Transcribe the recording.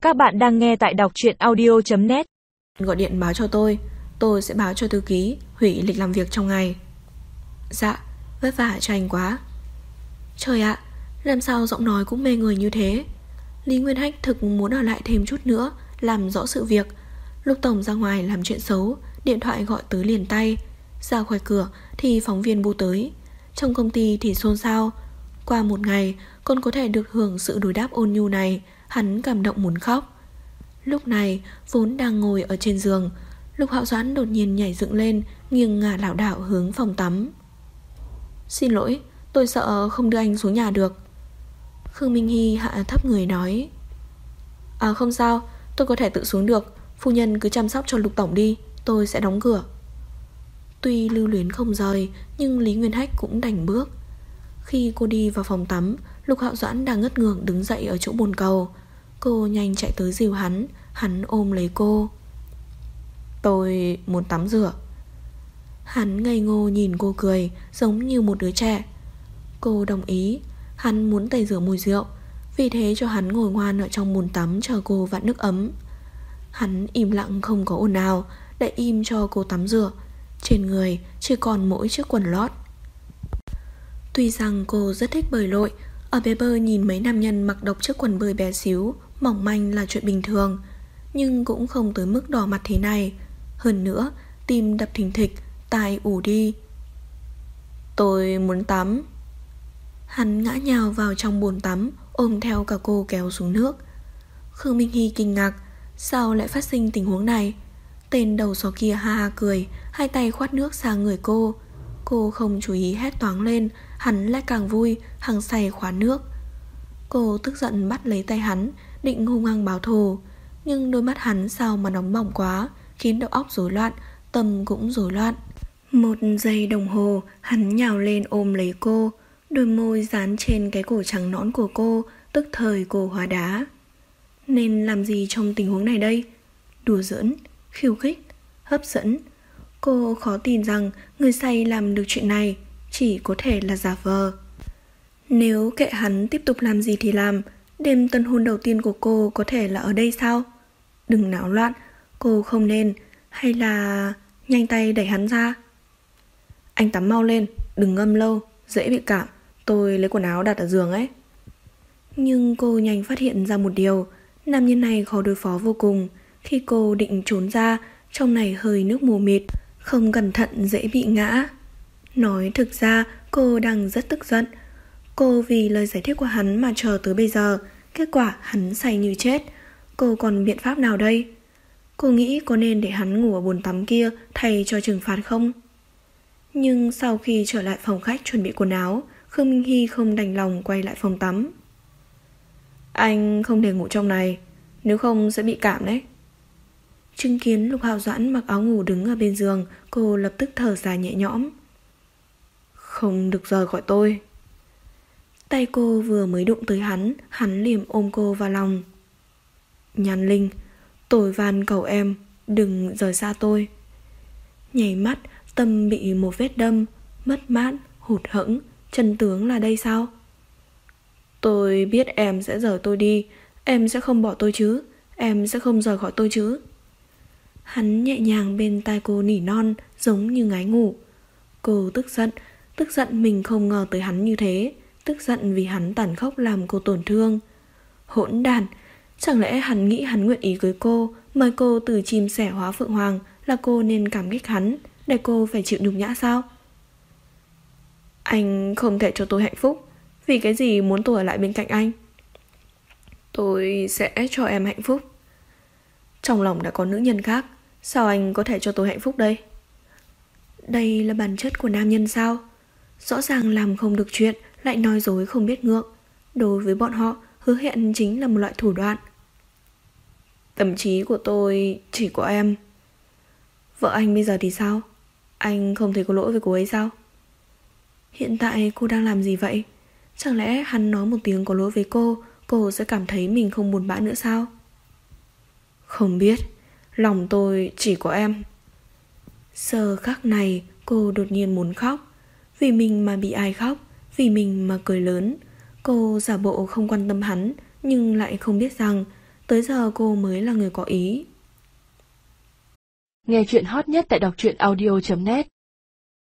Các bạn đang nghe tại đọc truyện audio.net. Gọi điện báo cho tôi sẽ báo cho thư ký hủy lịch làm việc trong ngày. Dạ, vất vả cho anh quá. Trời ạ, làm sao giọng nói cũng mê người như thế. Lý Nguyên Hách thực muốn ở lại thêm chút nữa, làm rõ sự việc. Lúc tổng ra ngoài làm chuyện xấu, điện thoại gọi tới liền tay. Ra khỏi cửa thì phóng viên bu tới. Trong công ty thì xôn xao. Qua một ngày còn có thể được hưởng sự đối đáp ôn nhu này, hắn cảm động muốn khóc. Lúc này vốn đang ngồi ở trên giường, Lục Hạo Doãn đột nhiên nhảy dựng lên, nghiêng ngả lảo đảo hướng phòng tắm. Xin lỗi, tôi sợ không đưa anh xuống nhà được. Khương Minh Hy hạ thấp người nói. Không sao, tôi có thể tự xuống được. Phu nhân cứ chăm sóc cho Lục tổng đi, tôi sẽ đóng cửa. Tuy lưu luyến không rời, nhưng Lý Nguyên Hách cũng đành bước. Khi cô đi vào phòng tắm, Lục Hạo Doãn đang ngất ngưởng đứng dậy ở chỗ bồn cầu. Cô nhanh chạy tới dìu hắn ôm lấy cô. Tôi muốn tắm rửa. Hắn ngây ngô nhìn cô cười, giống như một đứa trẻ. Cô đồng ý. Hắn muốn tẩy rửa mùi rượu, vì thế cho hắn ngồi ngoan ở trong bồn tắm chờ cô vặn nước ấm. Hắn im lặng không có ồn nào, để im cho cô tắm rửa. Trên người chỉ còn mỗi chiếc quần lót. Tuy rằng cô rất thích bơi lội, ở bể bơi nhìn mấy nam nhân mặc độc chiếc quần bơi bé xíu, mỏng manh là chuyện bình thường, nhưng cũng không tới mức đỏ mặt thế này. Hơn nữa, tim đập thình thịch, tai ù đi. Tôi muốn tắm. Hắn ngã nhào vào trong bồn tắm, ôm theo cả cô kéo xuống nước. Khương Minh Hy kinh ngạc, sao lại phát sinh tình huống này? Tên đầu sỏ kia ha ha cười, hai tay khoát nước sang người cô. Cô không chú ý hét toáng lên, hắn lại càng vui, hăng say khóa nước. Cô tức giận bắt lấy tay hắn, định hung hăng báo thù, nhưng đôi mắt hắn sao mà nóng bỏng quá, khiến đầu óc rối loạn, tâm cũng rối loạn. Một giây đồng hồ, hắn nhào lên ôm lấy cô, đôi môi dán trên cái cổ trắng nõn của cô, tức thời cô hóa đá. Nên làm gì trong tình huống này đây? Đùa giỡn, khiêu khích, hấp dẫn. Cô khó tin rằng người say làm được chuyện này, chỉ có thể là giả vờ. Nếu kệ hắn tiếp tục làm gì thì làm, đêm tân hôn đầu tiên của cô có thể là ở đây sao? Đừng náo loạn, cô không nên. Hay là nhanh tay đẩy hắn ra. Anh tắm mau lên, đừng ngâm lâu, dễ bị cảm. Tôi lấy quần áo đặt ở giường ấy. Nhưng cô nhanh phát hiện ra một điều, nam nhân này khó đối phó vô cùng. Khi cô định trốn ra, trong này hơi nước mù mịt, không cẩn thận dễ bị ngã. Nói thực ra cô đang rất tức giận. Cô vì lời giải thích của hắn mà chờ tới bây giờ, kết quả hắn say như chết. Cô còn biện pháp nào đây? Cô nghĩ có nên để hắn ngủ ở bồn tắm kia thay cho trừng phạt không? Nhưng sau khi trở lại phòng khách chuẩn bị quần áo, Khương Minh Hy không đành lòng quay lại phòng tắm. Anh không thể ngủ trong này, nếu không sẽ bị cảm đấy. Chứng kiến Lục Hạo Doãn mặc áo ngủ đứng ở bên giường, cô lập tức thở dài nhẹ nhõm. Không được rời khỏi tôi. Tay cô vừa mới đụng tới hắn liềm ôm cô vào lòng. Nhan Linh, tôi van cầu em, đừng rời xa tôi. Nhảy mắt, tâm bị một vết đâm, mất mát, hụt hẫng, chân tướng là đây sao? Tôi biết em sẽ rời tôi đi, em sẽ không bỏ tôi chứ, em sẽ không rời khỏi tôi chứ. Hắn nhẹ nhàng bên tai cô nỉ non, giống như ngái ngủ. Cô tức giận mình không ngờ tới hắn như thế, tức giận vì hắn tàn khốc làm cô tổn thương. Hỗn đản, chẳng lẽ hắn nghĩ hắn nguyện ý cưới cô, mời cô từ chim sẻ hóa phượng hoàng là cô nên cảm kích hắn, để cô phải chịu nhục nhã sao? Anh không thể cho tôi hạnh phúc, vì cái gì muốn tôi ở lại bên cạnh anh? Tôi sẽ cho em hạnh phúc. Trong lòng đã có nữ nhân khác, sao anh có thể cho tôi hạnh phúc đây? Đây là bản chất của nam nhân sao? Rõ ràng làm không được chuyện, lại nói dối không biết ngượng. Đối với bọn họ, hứa hẹn chính là một loại thủ đoạn. Tâm trí của tôi chỉ có em. Vợ anh bây giờ thì sao? Anh không thấy có lỗi với cô ấy sao? Hiện tại cô đang làm gì vậy? Chẳng lẽ hắn nói một tiếng có lỗi với cô sẽ cảm thấy mình không buồn bã nữa sao? Không biết, lòng tôi chỉ có em. Giờ khắc này cô đột nhiên muốn khóc. Vì mình mà bị ai khóc, vì mình mà cười lớn. Cô giả bộ không quan tâm hắn, nhưng lại không biết rằng Tới giờ cô mới là người có ý. Nghe chuyện hot nhất tại đọc truyện audio.net